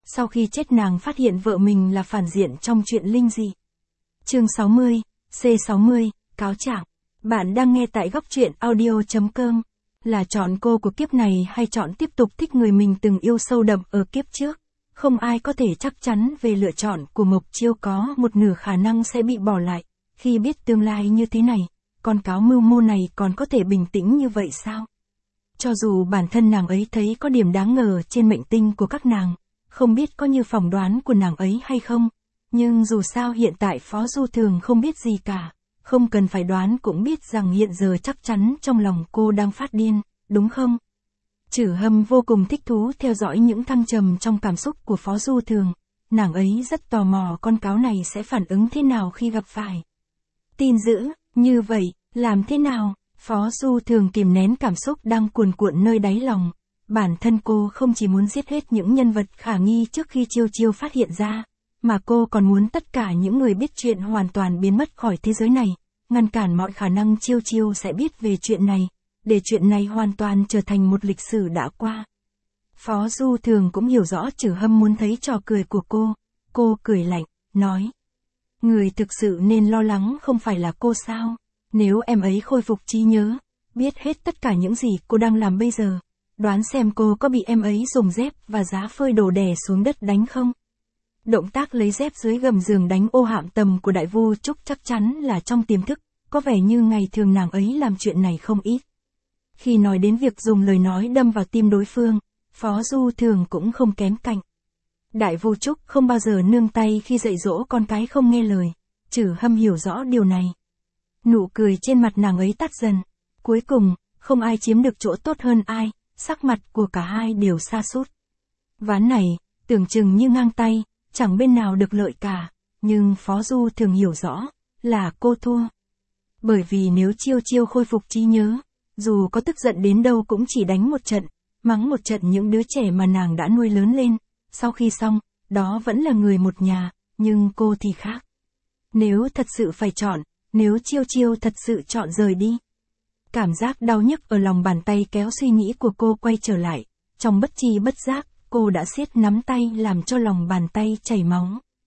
sau khi chết nàng phát hiện vợ mình là phản diện trong chuyện linh dị. Chương 60, C60, cáo trạng. Bạn đang nghe tại góc truyện audio.com. Là chọn cô của kiếp này hay chọn tiếp tục thích người mình từng yêu sâu đậm ở kiếp trước? Không ai có thể chắc chắn về lựa chọn của Mộc Chiêu, có một nửa khả năng sẽ bị bỏ lại. Khi biết tương lai như thế này, con cáo mưu mô này còn có thể bình tĩnh như vậy sao? Cho dù bản thân nàng ấy thấy có điểm đáng ngờ trên mệnh tinh của các nàng, không biết có như phỏng đoán của nàng ấy hay không, nhưng dù sao hiện tại Phó Du Thường không biết gì cả, không cần phải đoán cũng biết rằng hiện giờ chắc chắn trong lòng cô đang phát điên, đúng không? Trử Hâm vô cùng thích thú theo dõi những thăng trầm trong cảm xúc của Phó Du Thường, nàng ấy rất tò mò con cáo này sẽ phản ứng thế nào khi gặp phải tin dữ như vậy, làm thế nào? Phó Du Thường kìm nén cảm xúc đang cuồn cuộn nơi đáy lòng. Bản thân cô không chỉ muốn giết hết những nhân vật khả nghi trước khi Chiêu Chiêu phát hiện ra, mà cô còn muốn tất cả những người biết chuyện hoàn toàn biến mất khỏi thế giới này, ngăn cản mọi khả năng Chiêu Chiêu sẽ biết về chuyện này, để chuyện này hoàn toàn trở thành một lịch sử đã qua. Phó Du Thường cũng hiểu rõ Trử Hâm muốn thấy trò cười của cô cười lạnh, nói. Người thực sự nên lo lắng không phải là cô sao? Nếu em ấy khôi phục trí nhớ, biết hết tất cả những gì cô đang làm bây giờ, đoán xem cô có bị em ấy dùng dép và giá phơi đồ đè xuống đất đánh không? Động tác lấy dép dưới gầm giường đánh ô hạm tầm của Đại Vu Trúc chắc chắn là trong tiềm thức, có vẻ như ngày thường nàng ấy làm chuyện này không ít. Khi nói đến việc dùng lời nói đâm vào tim đối phương, Phó Du Thường cũng không kém cạnh. Đại Vu Trúc không bao giờ nương tay khi dạy dỗ con cái không nghe lời, Trử Hâm hiểu rõ điều này. Nụ cười trên mặt nàng ấy tắt dần. Cuối cùng, không ai chiếm được chỗ tốt hơn ai, sắc mặt của cả hai đều sa sút. Ván này, tưởng chừng như ngang tay, chẳng bên nào được lợi cả, nhưng Phó Du Thường hiểu rõ, là cô thua. Bởi vì nếu Chiêu Chiêu khôi phục trí nhớ, dù có tức giận đến đâu cũng chỉ đánh một trận, mắng một trận những đứa trẻ mà nàng đã nuôi lớn lên, sau khi xong, đó vẫn là người một nhà, nhưng cô thì khác. Nếu thật sự phải chọn, nếu Chiêu Chiêu thật sự chọn rời đi. Cảm giác đau nhức ở lòng bàn tay kéo suy nghĩ của cô quay trở lại, trong bất tri bất giác, cô đã siết nắm tay làm cho lòng bàn tay chảy máu.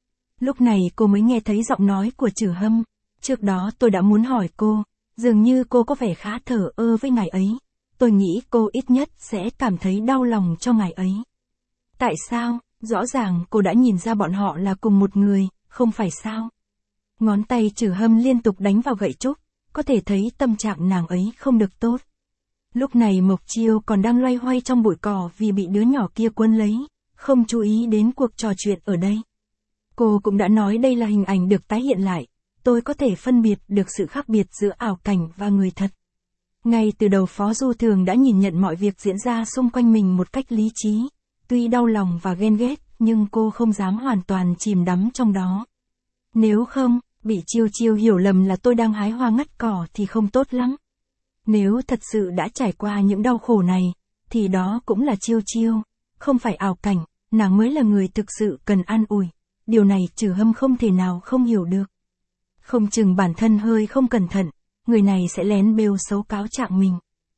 Lúc này cô mới nghe thấy giọng nói của Trử Hâm, trước đó tôi đã muốn hỏi cô, dường như cô có vẻ khá thờ ơ với ngài ấy, tôi nghĩ cô ít nhất sẽ cảm thấy đau lòng cho ngài ấy. Tại sao? Rõ ràng cô đã nhìn ra bọn họ là cùng một người, không phải sao? Ngón tay Trử Hâm liên tục đánh vào gậy trúc, có thể thấy tâm trạng nàng ấy không được tốt. Lúc này Mộc Chiêu còn đang loay hoay trong bụi cỏ vì bị đứa nhỏ kia cuốn lấy, không chú ý đến cuộc trò chuyện ở đây. Cô cũng đã nói đây là hình ảnh được tái hiện lại, tôi có thể phân biệt được sự khác biệt giữa ảo cảnh và người thật. Ngay từ đầu Phó Du Thường đã nhìn nhận mọi việc diễn ra xung quanh mình một cách lý trí, tuy đau lòng và ghen ghét, nhưng cô không dám hoàn toàn chìm đắm trong đó. Nếu không, bị Chiêu Chiêu hiểu lầm là tôi đang hái hoa ngắt cỏ thì không tốt lắm. Nếu thật sự đã trải qua những đau khổ này, thì đó cũng là Chiêu Chiêu, không phải ảo cảnh, nàng mới là người thực sự cần an ủi. Điều này Trử Hâm không thể nào không hiểu được. Không chừng bản thân hơi không cẩn thận, người này sẽ lén bêu xấu cáo trạng mình.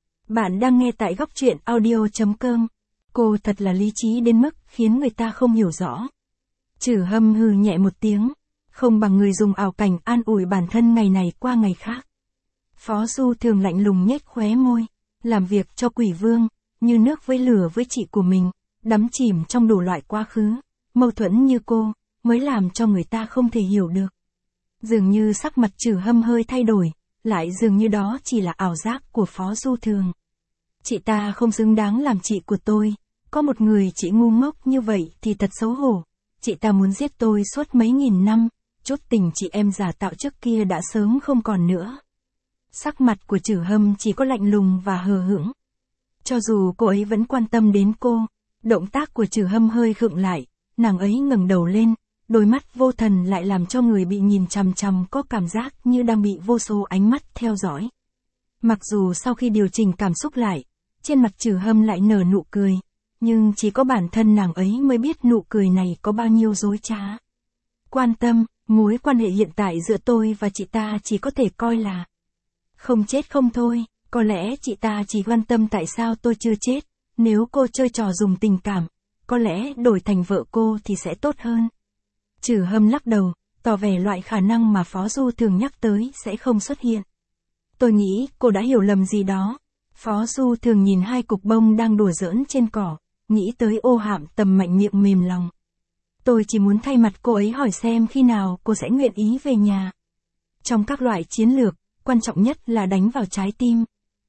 Bạn đang nghe tại góc truyện audio.com. Cô thật là lý trí đến mức khiến người ta không hiểu rõ. Trử Hâm hừ nhẹ một tiếng, không bằng người dùng ảo cảnh an ủi bản thân ngày này qua ngày khác. Phó Du Thường lạnh lùng nhếch khóe môi, làm việc cho Quỷ Vương, như nước với lửa với chị của mình, đắm chìm trong đủ loại quá khứ, mâu thuẫn như cô, mới làm cho người ta không thể hiểu được. Dường như sắc mặt Trử Hâm hơi thay đổi, lại dường như đó chỉ là ảo giác của Phó Du Thường. Chị ta không xứng đáng làm chị của tôi, có một người chị ngu ngốc như vậy thì thật xấu hổ, chị ta muốn giết tôi suốt mấy nghìn năm, chút tình chị em giả tạo trước kia đã sớm không còn nữa. Sắc mặt của Trử Hâm chỉ có lạnh lùng và hờ hững. Cho dù cô ấy vẫn quan tâm đến cô, động tác của Trử Hâm hơi khựng lại, nàng ấy ngẩng đầu lên, đôi mắt vô thần lại làm cho người bị nhìn chằm chằm có cảm giác như đang bị vô số ánh mắt theo dõi. Mặc dù sau khi điều chỉnh cảm xúc lại, trên mặt Trử Hâm lại nở nụ cười, nhưng chỉ có bản thân nàng ấy mới biết nụ cười này có bao nhiêu dối trá. Quan tâm, mối quan hệ hiện tại giữa tôi và chị ta chỉ có thể coi là không chết không thôi, có lẽ chị ta chỉ quan tâm tại sao tôi chưa chết, nếu cô chơi trò dùng tình cảm, có lẽ đổi thành vợ cô thì sẽ tốt hơn. Trử Hâm lắc đầu, tỏ vẻ loại khả năng mà Phó Du Thường nhắc tới sẽ không xuất hiện. Tôi nghĩ cô đã hiểu lầm gì đó. Phó Du Thường nhìn hai cục bông đang đùa giỡn trên cỏ, nghĩ tới Ô Hạm Tầm mạnh miệng mềm lòng. Tôi chỉ muốn thay mặt cô ấy hỏi xem khi nào cô sẽ nguyện ý về nhà. Trong các loại chiến lược, quan trọng nhất là đánh vào trái tim.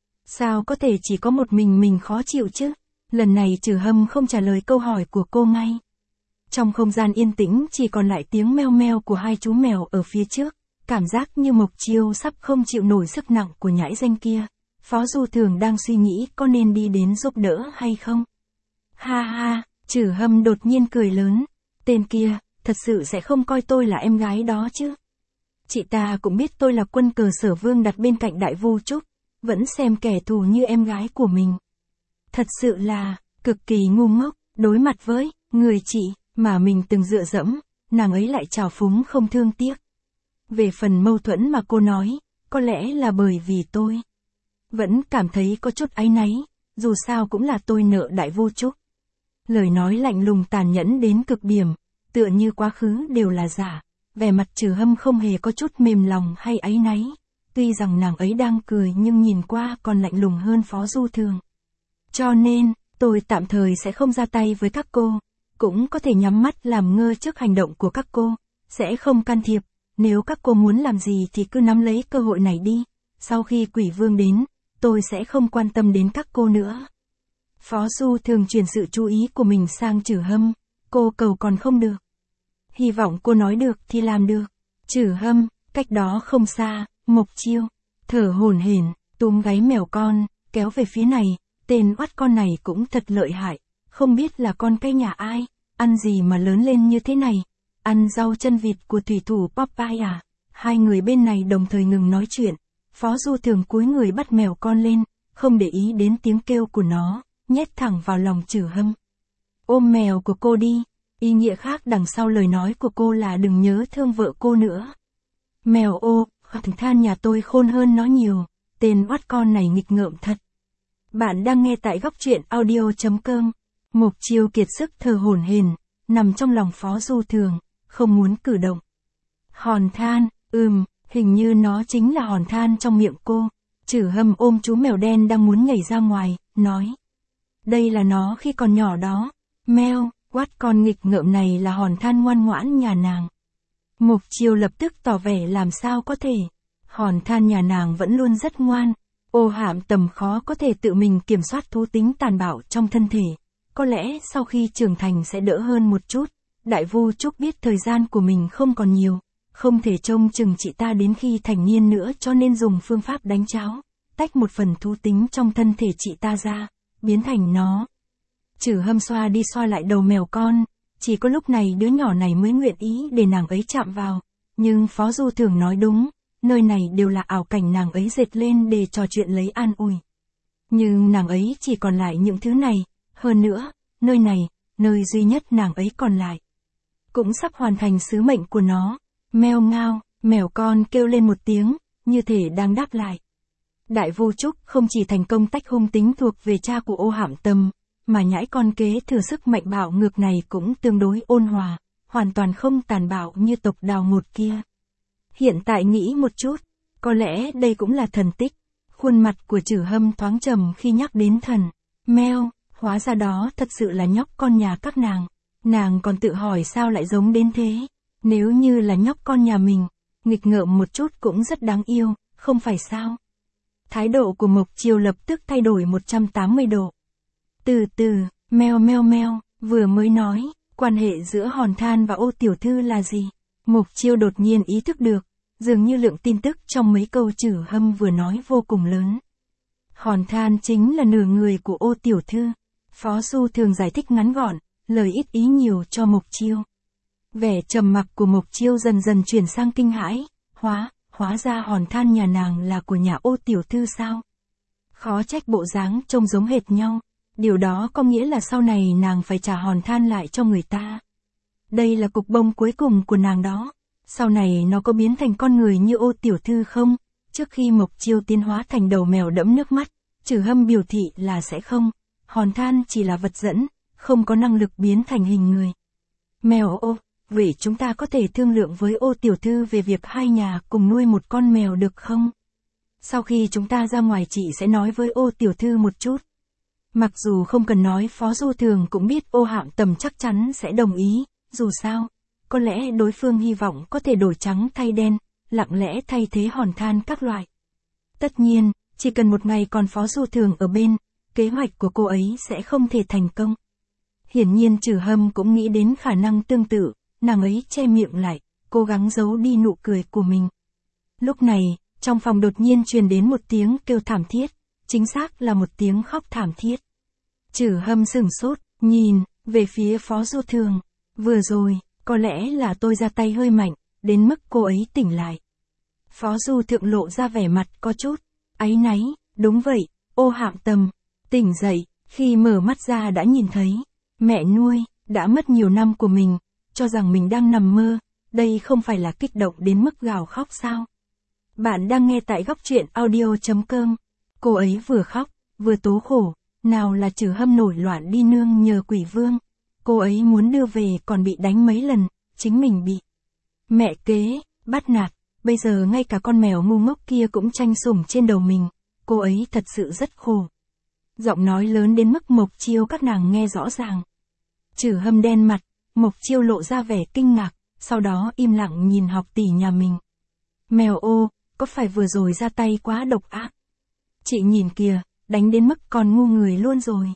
Sao có thể chỉ có một mình khó chịu chứ? Lần này Trử Hâm không trả lời câu hỏi của cô ngay. Trong không gian yên tĩnh chỉ còn lại tiếng meo meo của hai chú mèo ở phía trước, cảm giác như Mộc Chiêu sắp không chịu nổi sức nặng của nhãi danh kia. Phó Du Thường đang suy nghĩ có nên đi đến giúp đỡ hay không. Ha ha, Trử Hâm đột nhiên cười lớn. Tên kia, thật sự sẽ không coi tôi là em gái đó chứ. Chị ta cũng biết tôi là quân cờ Sở Vương đặt bên cạnh Đại Vu Trúc, vẫn xem kẻ thù như em gái của mình. Thật sự là, cực kỳ ngu ngốc, đối mặt với người chị mà mình từng dựa dẫm, nàng ấy lại trào phúng không thương tiếc. Về phần mâu thuẫn mà cô nói, có lẽ là bởi vì tôi vẫn cảm thấy có chút áy náy, dù sao cũng là tôi nợ Đại Vu Trúc. Lời nói lạnh lùng tàn nhẫn đến cực điểm, tựa như quá khứ đều là giả, vẻ mặt Trử Hâm không hề có chút mềm lòng hay áy náy. Tuy rằng nàng ấy đang cười nhưng nhìn qua còn lạnh lùng hơn Phó Du Thường. Cho nên, tôi tạm thời sẽ không ra tay với các cô, cũng có thể nhắm mắt làm ngơ trước hành động của các cô, sẽ không can thiệp, nếu các cô muốn làm gì thì cứ nắm lấy cơ hội này đi, sau khi Quỷ Vương đến, tôi sẽ không quan tâm đến các cô nữa. Phó Du Thường chuyển sự chú ý của mình sang Trử Hâm, cô cầu còn không được. Hy vọng cô nói được thì làm được. Trử Hâm, cách đó không xa, Mộc Chiêu, thở hổn hển, túm gáy mèo con, kéo về phía này, tên oắt con này cũng thật lợi hại, không biết là con cái nhà ai, ăn gì mà lớn lên như thế này, ăn rau chân vịt của thủy thủ Popeye à. Hai người bên này đồng thời ngừng nói chuyện, Phó Du Thường cúi người bắt mèo con lên, không để ý đến tiếng kêu của nó, nhét thẳng vào lòng Trử Hâm. Ôm mèo của cô đi, ý nghĩa khác đằng sau lời nói của cô là đừng nhớ thương vợ cô nữa. Mèo ô, thằng than nhà tôi khôn hơn nó nhiều, tên oắt con này nghịch ngợm thật. Bạn đang nghe tại góc truyện audio.com. Mộc Chiêu kiệt sức thở hổn hển, nằm trong lòng Phó Du Thường, không muốn cử động. Hòn than, hình như nó chính là hòn than trong miệng cô. Trử Hâm ôm chú mèo đen đang muốn nhảy ra ngoài, nói. Đây là nó khi còn nhỏ đó. Meo, oát con nghịch ngợm này là hòn than ngoan ngoãn nhà nàng. Mộc Chiêu lập tức tỏ vẻ làm sao có thể. Hòn than nhà nàng vẫn luôn rất ngoan. Ô Hạm Tầm khó có thể tự mình kiểm soát thú tính tàn bạo trong thân thể. Có lẽ sau khi trưởng thành sẽ đỡ hơn một chút. Đại Vu Trúc biết thời gian của mình không còn nhiều. Không thể trông chừng chị ta đến khi thành niên nữa cho nên dùng phương pháp đánh cháo. Tách một phần thú tính trong thân thể chị ta ra, biến thành nó. Trử Hâm xoa đi xoa lại đầu mèo con. Chỉ có lúc này đứa nhỏ này mới nguyện ý để nàng ấy chạm vào. Nhưng Phó Du Thường nói đúng. Nơi này đều là ảo cảnh nàng ấy dệt lên để trò chuyện lấy an ủi. Nhưng nàng ấy chỉ còn lại những thứ này. Hơn nữa, nơi này, nơi duy nhất nàng ấy còn lại, cũng sắp hoàn thành sứ mệnh của nó. Meo ngao, mèo con kêu lên một tiếng, như thể đang đáp lại. Đại Vu Trúc không chỉ thành công tách hung tính thuộc về cha của Ô Hạm Tầm, mà nhãi con kế thừa sức mạnh bạo ngược này cũng tương đối ôn hòa, hoàn toàn không tàn bạo như tộc Đào Ngột kia. Hiện tại nghĩ một chút, có lẽ đây cũng là thần tích. Khuôn mặt của Trử Hâm thoáng trầm khi nhắc đến thần. Meo, hóa ra đó thật sự là nhóc con nhà các nàng. Nàng còn tự hỏi sao lại giống đến thế. Nếu như là nhóc con nhà mình, nghịch ngợm một chút cũng rất đáng yêu, không phải sao? Thái độ của Mộc Chiêu lập tức thay đổi 180 độ. Từ từ, meo meo meo, vừa mới nói, quan hệ giữa Hòn Than và Ô tiểu thư là gì? Mộc Chiêu đột nhiên ý thức được, dường như lượng tin tức trong mấy câu Trử Hâm vừa nói vô cùng lớn. Hòn Than chính là nửa người của Ô tiểu thư. Phó Du Thường giải thích ngắn gọn, lời ít ý nhiều cho Mộc Chiêu. Vẻ trầm mặc của Mộc Chiêu dần dần chuyển sang kinh hãi, hóa ra Hòn Than nhà nàng là của nhà Ô tiểu thư sao? Khó trách bộ dáng trông giống hệt nhau, điều đó có nghĩa là sau này nàng phải trả Hòn Than lại cho người ta. Đây là cục bông cuối cùng của nàng đó, sau này nó có biến thành con người như Ô tiểu thư không? Trước khi Mộc Chiêu tiến hóa thành đầu mèo đẫm nước mắt, Trử Hâm biểu thị là sẽ không, Hòn Than chỉ là vật dẫn, không có năng lực biến thành hình người. Mèo ô, vậy chúng ta có thể thương lượng với ô tiểu thư về việc hai nhà cùng nuôi một con mèo được không? Sau khi chúng ta ra ngoài chị sẽ nói với ô tiểu thư một chút. Mặc dù không cần nói, Phó Du Thường cũng biết ô Hạng Tầm chắc chắn sẽ đồng ý, dù sao, có lẽ đối phương hy vọng có thể đổi trắng thay đen, lặng lẽ thay thế hòn than các loại. Tất nhiên, chỉ cần một ngày còn Phó Du Thường ở bên, kế hoạch của cô ấy sẽ không thể thành công. Hiển nhiên Trử Hâm cũng nghĩ đến khả năng tương tự, nàng ấy che miệng lại, cố gắng giấu đi nụ cười của mình. Lúc này, trong phòng đột nhiên truyền đến một tiếng kêu thảm thiết, chính xác là một tiếng khóc thảm thiết. Trử Hâm sửng sốt, nhìn về phía Phó Du Thường. Vừa rồi, có lẽ là tôi ra tay hơi mạnh, đến mức cô ấy tỉnh lại. Phó Du Thượng lộ ra vẻ mặt có chút áy náy. Đúng vậy, ô Hạng Tầm tỉnh dậy, khi mở mắt ra đã nhìn thấy mẹ nuôi đã mất nhiều năm của mình, cho rằng mình đang nằm mơ. Đây không phải là kích động đến mức gào khóc sao? Bạn đang nghe tại góc truyện audio.com. Cô ấy vừa khóc, vừa tố khổ, nào là Trử Hâm nổi loạn đi nương nhờ Quỷ Vương. Cô ấy muốn đưa về còn bị đánh mấy lần, chính mình bị mẹ kế bắt nạt, bây giờ ngay cả con mèo ngu ngốc kia cũng tranh sủng trên đầu mình, cô ấy thật sự rất khổ. Giọng nói lớn đến mức Mộc Chiêu các nàng nghe rõ ràng. Trử Hâm đen mặt, Mộc Chiêu lộ ra vẻ kinh ngạc, sau đó im lặng nhìn học tỷ nhà mình. Mèo ô, có phải vừa rồi ra tay quá độc ác? Chị nhìn kìa, đánh đến mức còn ngu người luôn rồi.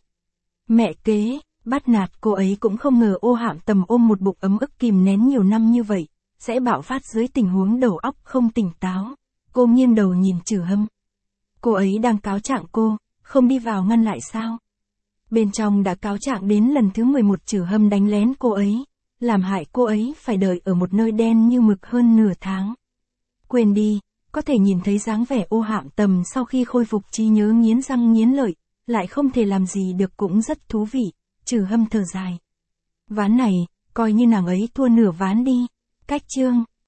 Mẹ kế bắt nạt, cô ấy cũng không ngờ ô Hạng Tầm ôm một bụng ấm ức kìm nén nhiều năm như vậy, sẽ bạo phát dưới tình huống đầu óc không tỉnh táo. Cô nghiêng đầu nhìn Trử Hâm. Cô ấy đang cáo trạng cô, không đi vào ngăn lại sao? Bên trong đã cáo trạng đến lần thứ 11 Trử Hâm đánh lén cô ấy, làm hại cô ấy phải đợi ở một nơi đen như mực hơn nửa tháng. Quên đi, có thể nhìn thấy dáng vẻ ô Hạng Tầm sau khi khôi phục trí nhớ nghiến răng nghiến lợi, lại không thể làm gì được cũng rất thú vị. Trử Hâm thở dài. Ván này, coi như nàng ấy thua nửa ván đi. Cách chương